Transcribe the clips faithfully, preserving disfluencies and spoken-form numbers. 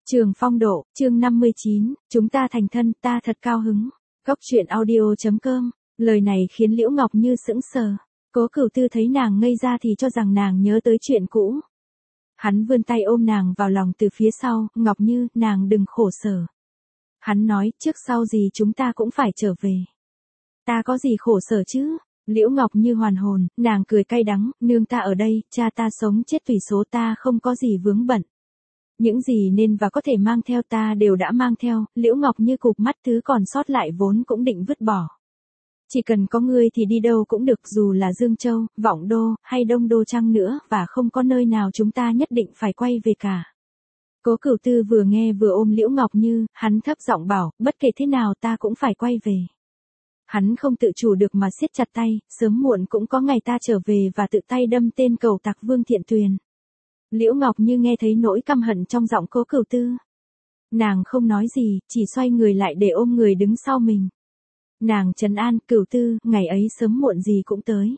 Trường Phong Độ, chương năm mươi chín, chúng ta thành thân, ta thật cao hứng. Góc truyện audio chấm com, lời này khiến Liễu Ngọc Như sững sờ. Cố Cửu Tư thấy nàng ngây ra thì cho rằng nàng nhớ tới chuyện cũ. Hắn vươn tay ôm nàng vào lòng từ phía sau, Ngọc Như, nàng đừng khổ sở. Hắn nói, trước sau gì chúng ta cũng phải trở về. Ta có gì khổ sở chứ? Liễu Ngọc Như hoàn hồn, nàng cười cay đắng, nương ta ở đây, cha ta sống chết tùy số, ta không có gì vướng bận. Những gì nên và có thể mang theo ta đều đã mang theo, Liễu Ngọc Như cụp mắt, thứ còn sót lại vốn cũng định vứt bỏ. Chỉ cần có ngươi thì đi đâu cũng được, dù là Dương Châu, Vọng Đô, hay Đông Đô chăng nữa, và không có nơi nào chúng ta nhất định phải quay về cả. Cố Cửu Tư vừa nghe vừa ôm Liễu Ngọc Như, hắn thấp giọng bảo, bất kể thế nào ta cũng phải quay về. Hắn không tự chủ được mà siết chặt tay, sớm muộn cũng có ngày ta trở về và tự tay đâm tên cẩu tặc Vương Thiện Tuyền. Liễu Ngọc Như nghe thấy nỗi căm hận trong giọng Cố Cửu Tư. Nàng không nói gì, chỉ xoay người lại để ôm người đứng sau mình. Nàng trấn an, Cửu Tư, ngày ấy sớm muộn gì cũng tới.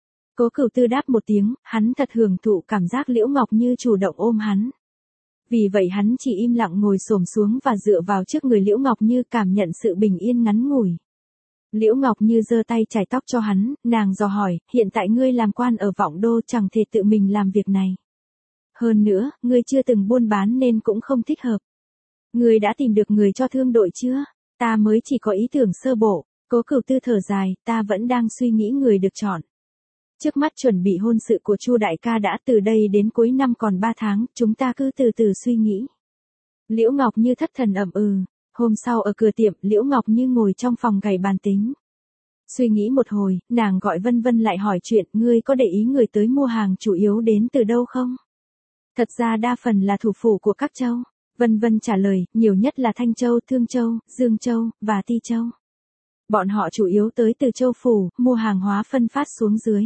Cố Cửu Tư đáp một tiếng, hắn thật hưởng thụ cảm giác Liễu Ngọc Như chủ động ôm hắn. Vì vậy hắn chỉ im lặng ngồi xổm xuống và dựa vào trước người Liễu Ngọc Như, cảm nhận sự bình yên ngắn ngủi. Liễu Ngọc Như giơ tay chải tóc cho hắn, nàng dò hỏi, hiện tại ngươi làm quan ở Vọng Đô chẳng thể tự mình làm việc này. Hơn nữa, ngươi chưa từng buôn bán nên cũng không thích hợp. Ngươi đã tìm được người cho thương đội chưa? Ta mới chỉ có ý tưởng sơ bộ. Cố Cửu Tư thở dài, ta vẫn đang suy nghĩ người được chọn. Trước mắt chuẩn bị hôn sự của Chu đại ca đã, từ đây đến cuối năm còn ba tháng, chúng ta cứ từ từ suy nghĩ. Liễu Ngọc Như thất thần ậm ừ. Hôm sau ở cửa tiệm, Liễu Ngọc Như ngồi trong phòng gảy bàn tính. Suy nghĩ một hồi, nàng gọi Vân Vân lại hỏi chuyện, ngươi có để ý người tới mua hàng chủ yếu đến từ đâu không? Thật ra đa phần là thủ phủ của các châu. Vân Vân trả lời, nhiều nhất là Thanh Châu, Thương Châu, Dương Châu, và Ti Châu. Bọn họ chủ yếu tới từ châu phủ, mua hàng hóa phân phát xuống dưới.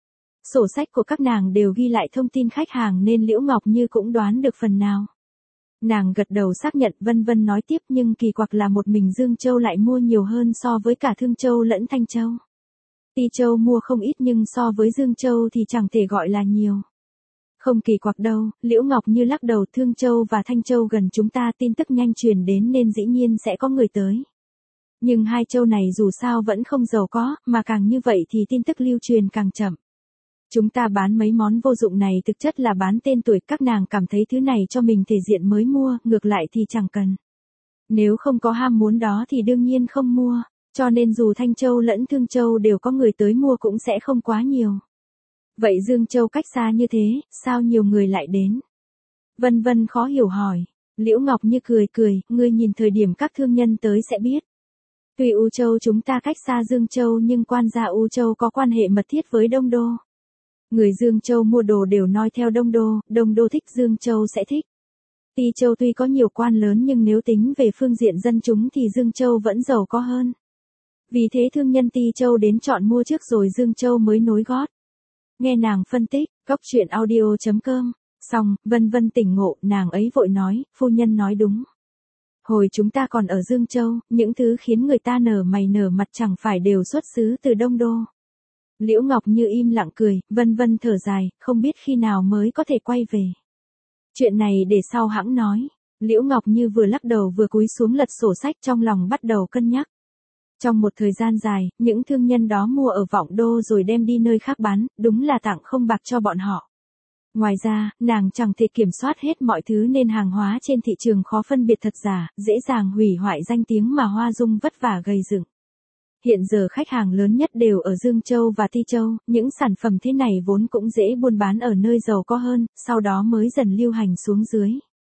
Sổ sách của các nàng đều ghi lại thông tin khách hàng nên Liễu Ngọc Như cũng đoán được phần nào. Nàng gật đầu xác nhận. Vân Vân nói tiếp, nhưng kỳ quặc là một mình Dương Châu lại mua nhiều hơn so với cả Thương Châu lẫn Thanh Châu. Ti Châu mua không ít nhưng so với Dương Châu thì chẳng thể gọi là nhiều. Không kỳ quặc đâu, Liễu Ngọc Như lắc đầu, Thương Châu và Thanh Châu gần chúng ta, tin tức nhanh truyền đến nên dĩ nhiên sẽ có người tới. Nhưng hai châu này dù sao vẫn không giàu có, mà càng như vậy thì tin tức lưu truyền càng chậm. Chúng ta bán mấy món vô dụng này thực chất là bán tên tuổi, các nàng cảm thấy thứ này cho mình thể diện mới mua, ngược lại thì chẳng cần. Nếu không có ham muốn đó thì đương nhiên không mua, cho nên dù Thanh Châu lẫn Thương Châu đều có người tới mua cũng sẽ không quá nhiều. Vậy Dương Châu cách xa như thế, sao nhiều người lại đến? Vân Vân khó hiểu hỏi. Liễu Ngọc Như cười cười, ngươi nhìn thời điểm các thương nhân tới sẽ biết. Tuy U Châu chúng ta cách xa Dương Châu nhưng quan gia U Châu có quan hệ mật thiết với Đông Đô. Người Dương Châu mua đồ đều noi theo Đông Đô, Đông Đô thích Dương Châu sẽ thích. Ti Châu tuy có nhiều quan lớn nhưng nếu tính về phương diện dân chúng thì Dương Châu vẫn giàu có hơn. Vì thế thương nhân Ti Châu đến chọn mua trước rồi Dương Châu mới nối gót. Nghe nàng phân tích, góc truyện audio chấm com, xong, Vân Vân tỉnh ngộ, nàng ấy vội nói, phu nhân nói đúng. Hồi chúng ta còn ở Dương Châu, những thứ khiến người ta nở mày nở mặt chẳng phải đều xuất xứ từ Đông Đô. Liễu Ngọc Như im lặng cười, Vân Vân thở dài, không biết khi nào mới có thể quay về. Chuyện này để sau hãng nói. Liễu Ngọc Như vừa lắc đầu vừa cúi xuống lật sổ sách, trong lòng bắt đầu cân nhắc. Trong một thời gian dài, những thương nhân đó mua ở Vọng Đô rồi đem đi nơi khác bán, đúng là tặng không bạc cho bọn họ. Ngoài ra, nàng chẳng thể kiểm soát hết mọi thứ nên hàng hóa trên thị trường khó phân biệt thật giả, dễ dàng hủy hoại danh tiếng mà Hoa Dung vất vả gây dựng. Hiện giờ khách hàng lớn nhất đều ở Dương Châu và Ti Châu, những sản phẩm thế này vốn cũng dễ buôn bán ở nơi giàu có hơn, sau đó mới dần lưu hành xuống dưới.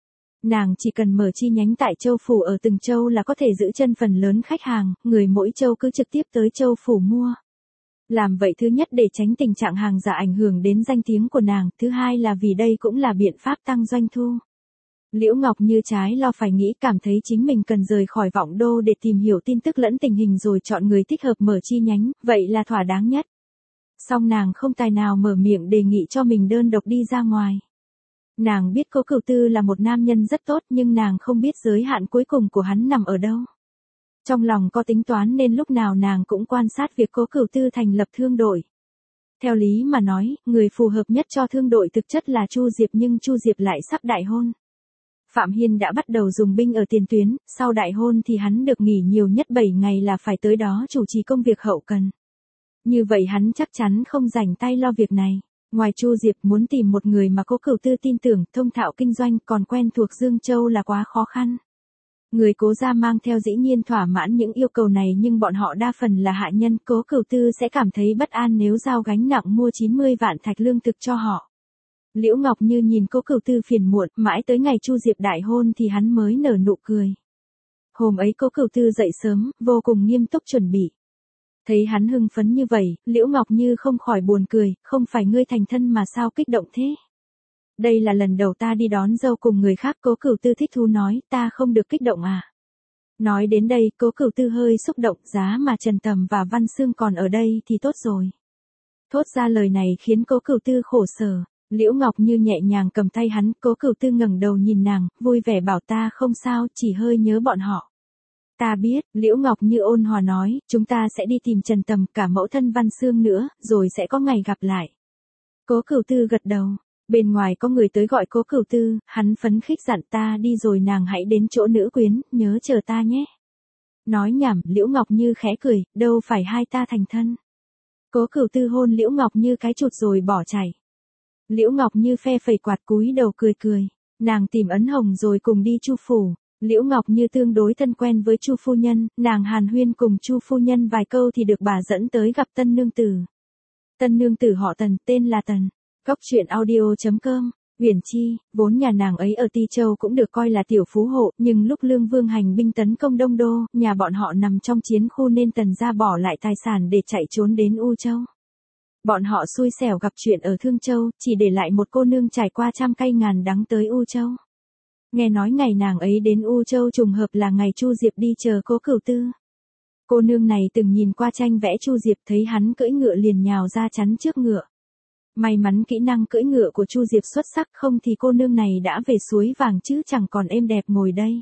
Nàng chỉ cần mở chi nhánh tại châu phủ ở từng châu là có thể giữ chân phần lớn khách hàng, người mỗi châu cứ trực tiếp tới châu phủ mua. Làm vậy thứ nhất để tránh tình trạng hàng giả ảnh hưởng đến danh tiếng của nàng, thứ hai là vì đây cũng là biện pháp tăng doanh thu. Liễu Ngọc Như trái lo phải nghĩ, cảm thấy chính mình cần rời khỏi Vọng Đô để tìm hiểu tin tức lẫn tình hình rồi chọn người thích hợp mở chi nhánh, vậy là thỏa đáng nhất. Song nàng không tài nào mở miệng đề nghị cho mình đơn độc đi ra ngoài. Nàng biết Cố Cửu Tư là một nam nhân rất tốt nhưng nàng không biết giới hạn cuối cùng của hắn nằm ở đâu. Trong lòng có tính toán nên lúc nào nàng cũng quan sát việc Cố Cửu Tư thành lập thương đội. Theo lý mà nói, người phù hợp nhất cho thương đội thực chất là Chu Diệp nhưng Chu Diệp lại sắp đại hôn. Phạm Hiên đã bắt đầu dùng binh ở tiền tuyến, sau đại hôn thì hắn được nghỉ nhiều nhất bảy ngày là phải tới đó chủ trì công việc hậu cần. Như vậy hắn chắc chắn không rảnh tay lo việc này. Ngoài Chu Diệp muốn tìm một người mà Cố Cửu Tư tin tưởng, thông thạo kinh doanh, còn quen thuộc Dương Châu là quá khó khăn. Người Cố gia mang theo dĩ nhiên thỏa mãn những yêu cầu này, nhưng bọn họ đa phần là hạ nhân, Cố Cửu Tư sẽ cảm thấy bất an nếu giao gánh nặng mua chín mươi vạn thạch lương thực cho họ. Liễu Ngọc Như nhìn Cố Cửu Tư phiền muộn, mãi tới ngày Chu Diệp đại hôn thì hắn mới nở nụ cười. Hôm ấy Cố Cửu Tư dậy sớm, vô cùng nghiêm túc chuẩn bị. Thấy hắn hưng phấn như vậy, Liễu Ngọc Như không khỏi buồn cười, không phải ngươi thành thân mà sao kích động thế? Đây là lần đầu ta đi đón dâu cùng người khác. Cố Cửu Tư thích thú nói, ta không được kích động à? Nói đến đây, Cố Cửu Tư hơi xúc động, giá mà Trần Tầm và Văn Sương còn ở đây thì tốt rồi. Thốt ra lời này khiến Cố Cửu Tư khổ sở. Liễu Ngọc Như nhẹ nhàng cầm tay hắn, Cố Cửu Tư ngẩng đầu nhìn nàng, vui vẻ bảo ta không sao, chỉ hơi nhớ bọn họ. Ta biết, Liễu Ngọc Như ôn hòa nói, chúng ta sẽ đi tìm Trần Tầm, cả mẫu thân Văn Sương nữa, rồi sẽ có ngày gặp lại. Cố Cửu Tư gật đầu. Bên ngoài có người tới gọi Cố Cửu Tư, hắn phấn khích dặn ta đi rồi nàng hãy đến chỗ nữ quyến, nhớ chờ ta nhé. Nói nhảm, Liễu Ngọc Như khẽ cười, đâu phải hai ta thành thân. Cố Cửu Tư hôn Liễu Ngọc Như cái chụt rồi bỏ chạy. Liễu Ngọc Như phe phẩy quạt cúi đầu cười cười, nàng tìm ấn hồng rồi cùng đi Chu phủ. Liễu Ngọc Như tương đối thân quen với Chu phu nhân, nàng hàn huyên cùng Chu phu nhân vài câu thì được bà dẫn tới gặp tân nương tử. Tân nương tử họ Tần, tên là Tần. Góc truyện audio chấm com. Uyển Chi, vốn nhà nàng ấy ở Ti Châu cũng được coi là tiểu phú hộ, nhưng lúc Lương Vương hành binh tấn công Đông Đô, nhà bọn họ nằm trong chiến khu nên Tần gia bỏ lại tài sản để chạy trốn đến U Châu. Bọn họ xui xẻo gặp chuyện ở Thương Châu, chỉ để lại một cô nương trải qua trăm cay ngàn đắng tới U Châu. Nghe nói ngày nàng ấy đến U Châu trùng hợp là ngày Chu Diệp đi chờ Cố Cửu Tư. Cô nương này từng nhìn qua tranh vẽ Chu Diệp, thấy hắn cưỡi ngựa liền nhào ra chắn trước ngựa. May mắn kỹ năng cưỡi ngựa của Chu Diệp xuất sắc, không thì cô nương này đã về suối vàng chứ chẳng còn êm đẹp ngồi đây.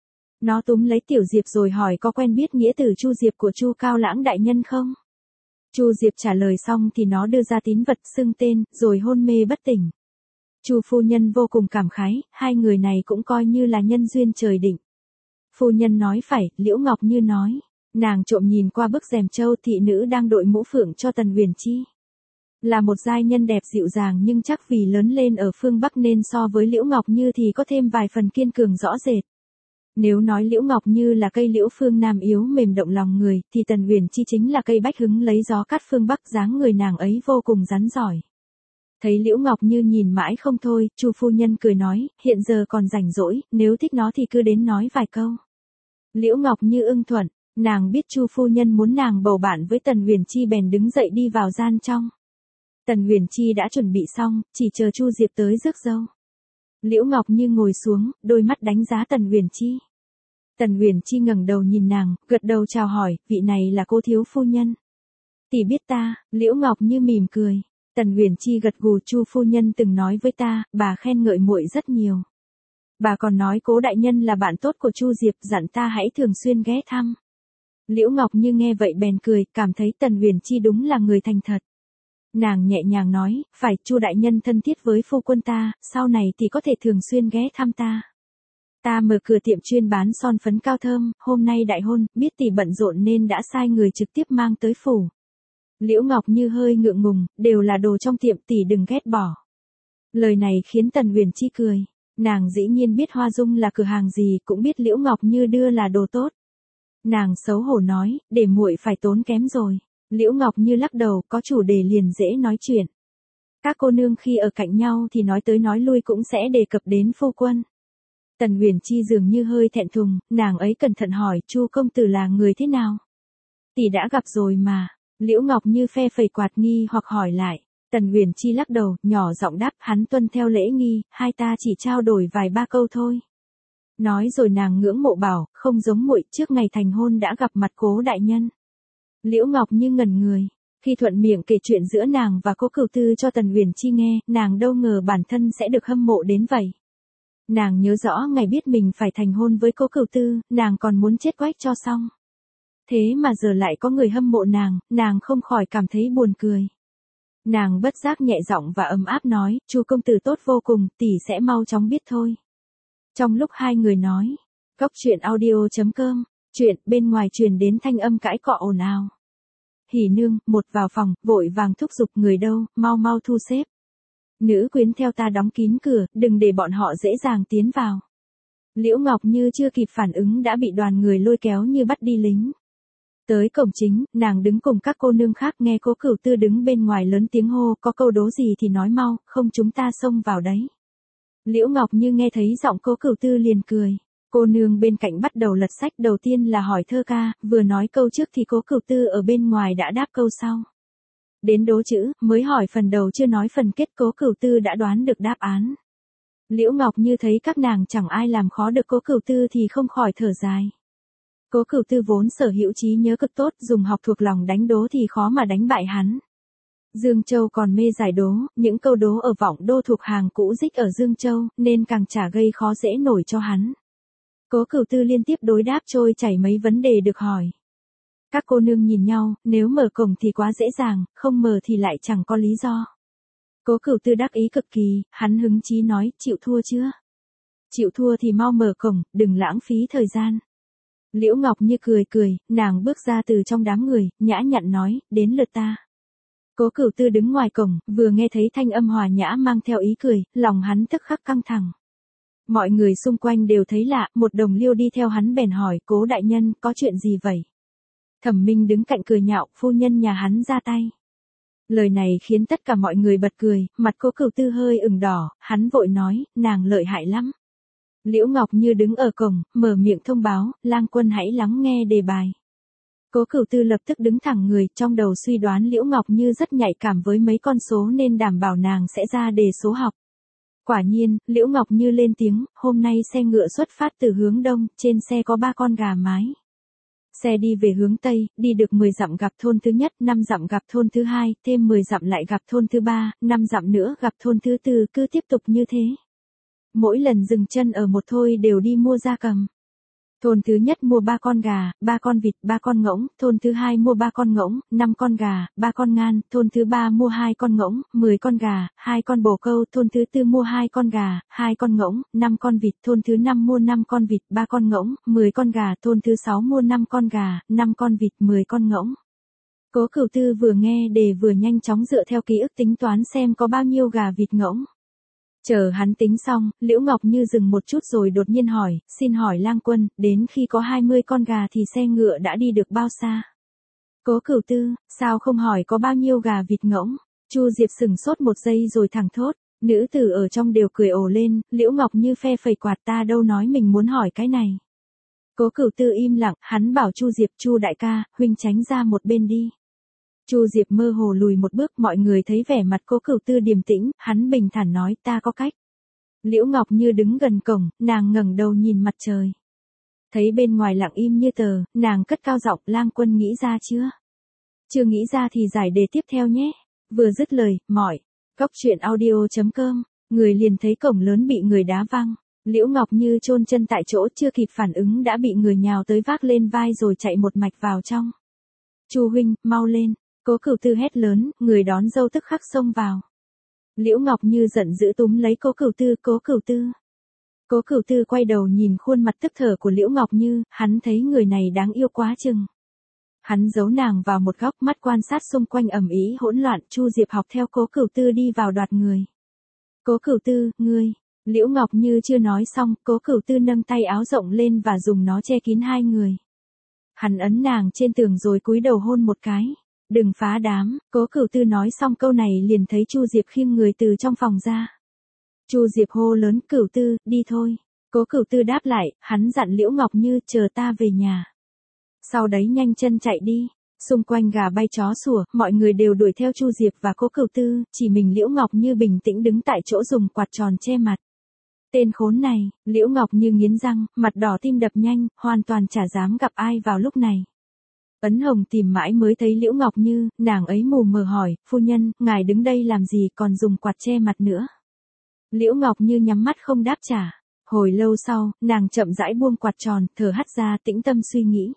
Nó túm lấy Tiểu Diệp rồi hỏi có quen biết nghĩa tử Chu Diệp của Chu Cao Lãng đại nhân không? Chu Diệp trả lời xong thì nó đưa ra tín vật xưng tên, rồi hôn mê bất tỉnh. Chu phu nhân vô cùng cảm khái, hai người này cũng coi như là nhân duyên trời định. Phu nhân nói phải, Liễu Ngọc Như nói. Nàng trộm nhìn qua bức rèm châu, thị nữ đang đội mũ phượng cho Tần Uyển Chi. Là một giai nhân đẹp dịu dàng, nhưng chắc vì lớn lên ở phương Bắc nên so với Liễu Ngọc Như thì có thêm vài phần kiên cường rõ rệt. Nếu nói Liễu Ngọc Như là cây liễu phương Nam yếu mềm động lòng người, thì Tần Uyển Chi chính là cây bách hứng lấy gió cát phương Bắc, dáng người nàng ấy vô cùng rắn giỏi. Thấy Liễu Ngọc Như nhìn mãi không thôi, Chu phu nhân cười nói, hiện giờ còn rảnh rỗi, nếu thích nó thì cứ đến nói vài câu. Liễu Ngọc Như ưng thuận, nàng biết Chu phu nhân muốn nàng bầu bạn với Tần Uyển Chi bèn đứng dậy đi vào gian trong. Tần Uyển Chi đã chuẩn bị xong, chỉ chờ Chu Diệp tới rước dâu. Liễu Ngọc Như ngồi xuống, đôi mắt đánh giá Tần Uyển Chi. Tần Uyển Chi ngẩng đầu nhìn nàng, gật đầu chào hỏi, vị này là cô thiếu phu nhân. Tỷ biết ta, Liễu Ngọc Như mỉm cười. Tần Uyển Chi gật gù, Chu phu nhân từng nói với ta, bà khen ngợi muội rất nhiều. Bà còn nói Cố đại nhân là bạn tốt của Chu Diệp, dặn ta hãy thường xuyên ghé thăm. Liễu Ngọc Như nghe vậy bèn cười, cảm thấy Tần Uyển Chi đúng là người thành thật. Nàng nhẹ nhàng nói, phải, Chu đại nhân thân thiết với phu quân ta, sau này thì có thể thường xuyên ghé thăm ta. Ta mở cửa tiệm chuyên bán son phấn cao thơm, hôm nay đại hôn, biết tỷ bận rộn nên đã sai người trực tiếp mang tới phủ. Liễu Ngọc Như hơi ngượng ngùng, đều là đồ trong tiệm, tỷ đừng ghét bỏ. Lời này khiến Tần Uyển Chi cười. Nàng dĩ nhiên biết Hoa Dung là cửa hàng gì, cũng biết Liễu Ngọc Như đưa là đồ tốt. Nàng xấu hổ nói, để muội phải tốn kém rồi. Liễu Ngọc Như lắc đầu, có chủ đề liền dễ nói chuyện. Các cô nương khi ở cạnh nhau thì nói tới nói lui cũng sẽ đề cập đến phu quân. Tần Uyển Chi dường như hơi thẹn thùng, nàng ấy cẩn thận hỏi, Chu công tử là người thế nào? Tỷ đã gặp rồi mà. Liễu Ngọc Như phe phẩy quạt nghi hoặc hỏi lại. Tần Uyển Chi lắc đầu, nhỏ giọng đáp, hắn tuân theo lễ nghi, hai ta chỉ trao đổi vài ba câu thôi. Nói rồi nàng ngưỡng mộ bảo, không giống muội, trước ngày thành hôn đã gặp mặt Cố đại nhân. Liễu Ngọc Như ngẩn người, khi thuận miệng kể chuyện giữa nàng và Cố Cửu Tư cho Tần Uyển Chi nghe, nàng đâu ngờ bản thân sẽ được hâm mộ đến vậy. Nàng nhớ rõ ngày biết mình phải thành hôn với Cố Cửu Tư, nàng còn muốn chết quách cho xong. Thế mà giờ lại có người hâm mộ nàng, nàng không khỏi cảm thấy buồn cười. Nàng bất giác nhẹ giọng và ấm áp nói, Chu công tử tốt vô cùng, tỷ sẽ mau chóng biết thôi. Trong lúc hai người nói, Cốc truyện audio chấm com, chuyện bên ngoài truyền đến thanh âm cãi cọ ồn ào. Hỉ nương, một vào phòng, vội vàng thúc giục người đâu, mau mau thu xếp. Nữ quyến theo ta đóng kín cửa, đừng để bọn họ dễ dàng tiến vào. Liễu Ngọc Như chưa kịp phản ứng đã bị đoàn người lôi kéo như bắt đi lính. Tới cổng chính, nàng đứng cùng các cô nương khác nghe Cố Cửu Tư đứng bên ngoài lớn tiếng hô, có câu đố gì thì nói mau, không chúng ta xông vào đấy. Liễu Ngọc Như nghe thấy giọng Cố Cửu Tư liền cười. Cô nương bên cạnh bắt đầu lật sách, đầu tiên là hỏi thơ ca, vừa nói câu trước thì Cố Cửu Tư ở bên ngoài đã đáp câu sau. Đến đố chữ, mới hỏi phần đầu chưa nói phần kết, Cố Cửu Tư đã đoán được đáp án. Liễu Ngọc Như thấy các nàng chẳng ai làm khó được Cố Cửu Tư thì không khỏi thở dài. Cố Cửu Tư vốn sở hữu trí nhớ cực tốt, dùng học thuộc lòng đánh đố thì khó mà đánh bại hắn. Dương Châu còn mê giải đố, những câu đố ở Vọng Đô thuộc hàng cũ dích ở Dương Châu, nên càng chả gây khó dễ nổi cho hắn. Cố Cửu Tư liên tiếp đối đáp trôi chảy mấy vấn đề được hỏi. Các cô nương nhìn nhau, nếu mở cổng thì quá dễ dàng, không mở thì lại chẳng có lý do. Cố Cửu Tư đắc ý cực kỳ, hắn hứng chí nói, chịu thua chưa? Chịu thua thì mau mở cổng, đừng lãng phí thời gian. Liễu Ngọc Như cười cười, nàng bước ra từ trong đám người, nhã nhặn nói, đến lượt ta. Cố Cửu Tư đứng ngoài cổng, vừa nghe thấy thanh âm hòa nhã mang theo ý cười, lòng hắn tức khắc căng thẳng. Mọi người xung quanh đều thấy lạ, một đồng liêu đi theo hắn bèn hỏi, Cố đại nhân, có chuyện gì vậy? Thẩm Minh đứng cạnh cười nhạo, phu nhân nhà hắn ra tay. Lời này khiến tất cả mọi người bật cười, mặt Cố Cửu Tư hơi ửng đỏ, hắn vội nói, nàng lợi hại lắm. Liễu Ngọc Như đứng ở cổng, mở miệng thông báo, lang quân hãy lắng nghe đề bài. Cố Cửu Tư lập tức đứng thẳng người, trong đầu suy đoán Liễu Ngọc Như rất nhạy cảm với mấy con số nên đảm bảo nàng sẽ ra đề số học. Quả nhiên, Liễu Ngọc Như lên tiếng, hôm nay xe ngựa xuất phát từ hướng đông, trên xe có ba con gà mái. Xe đi về hướng Tây, đi được mười dặm gặp thôn thứ nhất, năm dặm gặp thôn thứ hai, thêm mười dặm lại gặp thôn thứ ba, năm dặm nữa gặp thôn thứ tư, cứ tiếp tục như thế. Mỗi lần dừng chân ở một thôi đều đi mua gia cầm. Thôn thứ nhất mua ba con gà, ba con vịt, ba con ngỗng, thôn thứ hai mua ba con ngỗng, năm con gà, ba con ngan, thôn thứ ba mua hai con ngỗng, mười con gà, hai con bồ câu, thôn thứ tư mua hai con gà, hai con ngỗng, năm con vịt, thôn thứ năm mua năm con vịt, ba con ngỗng, mười con gà, thôn thứ sáu mua năm con gà, năm con vịt, mười con ngỗng. Cố Cửu Tư vừa nghe đề vừa nhanh chóng dựa theo ký ức tính toán xem có bao nhiêu gà vịt ngỗng. Chờ hắn tính xong, Liễu Ngọc Như dừng một chút rồi đột nhiên hỏi, xin hỏi lang quân, đến khi có hai mươi con gà thì xe ngựa đã đi được bao xa? Cố Cửu Tư, sao không hỏi có bao nhiêu gà vịt ngỗng? Chu Diệp sừng sốt một giây rồi thẳng thốt, nữ tử ở trong đều cười ồ lên, Liễu Ngọc Như phe phẩy quạt, ta đâu nói mình muốn hỏi cái này. Cố Cửu Tư im lặng, hắn bảo Chu Diệp, Chu đại ca, huynh tránh ra một bên đi. Chu Diệp mơ hồ lùi một bước, mọi người thấy vẻ mặt Cố Cửu Tư điềm tĩnh, hắn bình thản nói, ta có cách. Liễu Ngọc Như đứng gần cổng, nàng ngẩng đầu nhìn mặt trời. Thấy bên ngoài lặng im như tờ, nàng cất cao giọng, lang quân nghĩ ra chưa? Chưa nghĩ ra thì giải đề tiếp theo nhé. Vừa dứt lời, mỏi. Cốc truyện audio chấm com, người liền thấy cổng lớn bị người đá văng. Liễu Ngọc Như chôn chân tại chỗ, chưa kịp phản ứng đã bị người nhào tới vác lên vai rồi chạy một mạch vào trong. Chu huynh, mau lên. Cố Cửu Tư hét lớn, người đón dâu tức khắc xông vào. Liễu Ngọc Như giận dữ túm lấy Cố Cửu Tư, Cố Cửu Tư. Cố Cửu Tư quay đầu nhìn khuôn mặt tức thở của Liễu Ngọc Như, hắn thấy người này đáng yêu quá chừng. Hắn giấu nàng vào một góc, mắt quan sát xung quanh ầm ĩ hỗn loạn, Chu Diệp học theo Cố Cửu Tư đi vào đoạt người. Cố Cửu Tư, ngươi. Liễu Ngọc Như chưa nói xong, Cố Cửu Tư nâng tay áo rộng lên và dùng nó che kín hai người. Hắn ấn nàng trên tường rồi cúi đầu hôn một cái. Đừng phá đám, Cố Cửu Tư nói xong câu này liền thấy Chu Diệp khiêng người từ trong phòng ra. Chu Diệp hô lớn, Cửu Tư, đi thôi. Cố Cửu Tư đáp lại, hắn dặn Liễu Ngọc Như, chờ ta về nhà. Sau đấy nhanh chân chạy đi. Xung quanh gà bay chó sủa, mọi người đều đuổi theo Chu Diệp và Cố Cửu Tư, chỉ mình Liễu Ngọc Như bình tĩnh đứng tại chỗ dùng quạt tròn che mặt. Tên khốn này, Liễu Ngọc Như nghiến răng, mặt đỏ tim đập nhanh, hoàn toàn chả dám gặp ai vào lúc này. Ấn Hồng tìm mãi mới thấy Liễu Ngọc Như, nàng ấy mù mờ hỏi, phu nhân, ngài đứng đây làm gì còn dùng quạt che mặt nữa. Liễu Ngọc Như nhắm mắt không đáp trả. Hồi lâu sau, nàng chậm rãi buông quạt tròn, thở hắt ra tĩnh tâm suy nghĩ.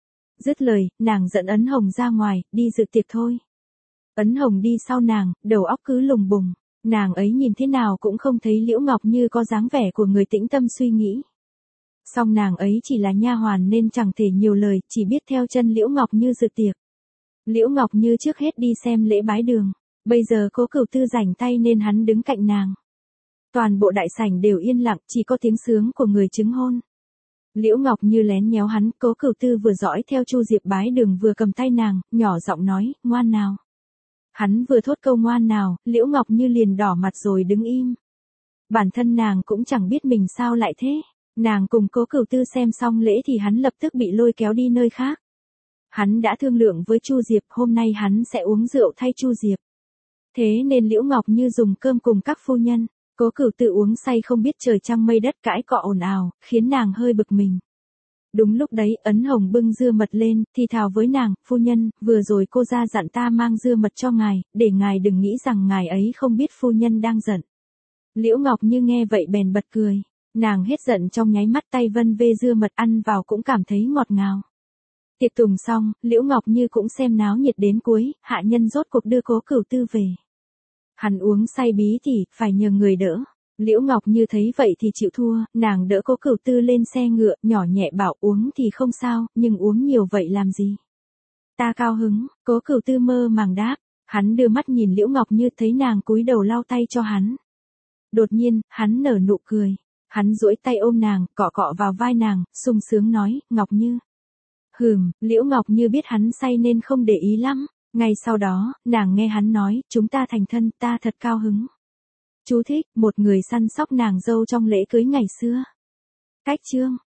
Dứt lời, nàng dẫn Ấn Hồng ra ngoài, đi dự tiệc thôi. Ấn Hồng đi sau nàng, đầu óc cứ lùng bùng. Nàng ấy nhìn thế nào cũng không thấy Liễu Ngọc Như có dáng vẻ của người tĩnh tâm suy nghĩ. Song nàng ấy chỉ là nha hoàn nên chẳng thể nhiều lời, chỉ biết theo chân Liễu Ngọc Như dự tiệc. Liễu Ngọc Như trước hết đi xem lễ bái đường, bây giờ Cố Cửu Tư rảnh tay nên hắn đứng cạnh nàng. Toàn bộ đại sảnh đều yên lặng, chỉ có tiếng sướng của người chứng hôn. Liễu Ngọc Như lén nhéo hắn, Cố Cửu Tư vừa dõi theo Chu Diệp bái đường vừa cầm tay nàng, nhỏ giọng nói, ngoan nào. Hắn vừa thốt câu ngoan nào, Liễu Ngọc Như liền đỏ mặt rồi đứng im. Bản thân nàng cũng chẳng biết mình sao lại thế. Nàng cùng Cố Cửu Tư xem xong lễ thì hắn lập tức bị lôi kéo đi nơi khác. Hắn đã thương lượng với Chu Diệp hôm nay hắn sẽ uống rượu thay Chu Diệp. Thế nên Liễu Ngọc Như dùng cơm cùng các phu nhân. Cố Cửu Tư uống say không biết trời trăng mây đất cãi cọ ồn ào, khiến nàng hơi bực mình. Đúng lúc đấy, Ấn Hồng bưng dưa mật lên, thì thào với nàng, phu nhân, vừa rồi cô ra dặn ta mang dưa mật cho ngài, để ngài đừng nghĩ rằng ngài ấy không biết phu nhân đang giận. Liễu Ngọc Như nghe vậy bèn bật cười, nàng hết giận trong nháy mắt tay vân vê dưa mật ăn vào cũng cảm thấy ngọt ngào. Tiệc tùng xong, Liễu Ngọc Như cũng xem náo nhiệt đến cuối, hạ nhân rốt cuộc đưa Cố Cửu Tư về. Hắn uống say bí tỉ, phải nhờ người đỡ. Liễu Ngọc Như thấy vậy thì chịu thua, nàng đỡ Cố Cửu Tư lên xe ngựa, nhỏ nhẹ bảo uống thì không sao, nhưng uống nhiều vậy làm gì? Ta cao hứng, Cố Cửu Tư mơ màng đáp, hắn đưa mắt nhìn Liễu Ngọc Như thấy nàng cúi đầu lau tay cho hắn. Đột nhiên, hắn nở nụ cười, hắn duỗi tay ôm nàng, cọ cọ vào vai nàng, sung sướng nói, Ngọc Như. Hừm, Liễu Ngọc Như biết hắn say nên không để ý lắm. Ngay sau đó, nàng nghe hắn nói, chúng ta thành thân, ta thật cao hứng. Chú thích, một người săn sóc nàng dâu trong lễ cưới ngày xưa. Cách chương.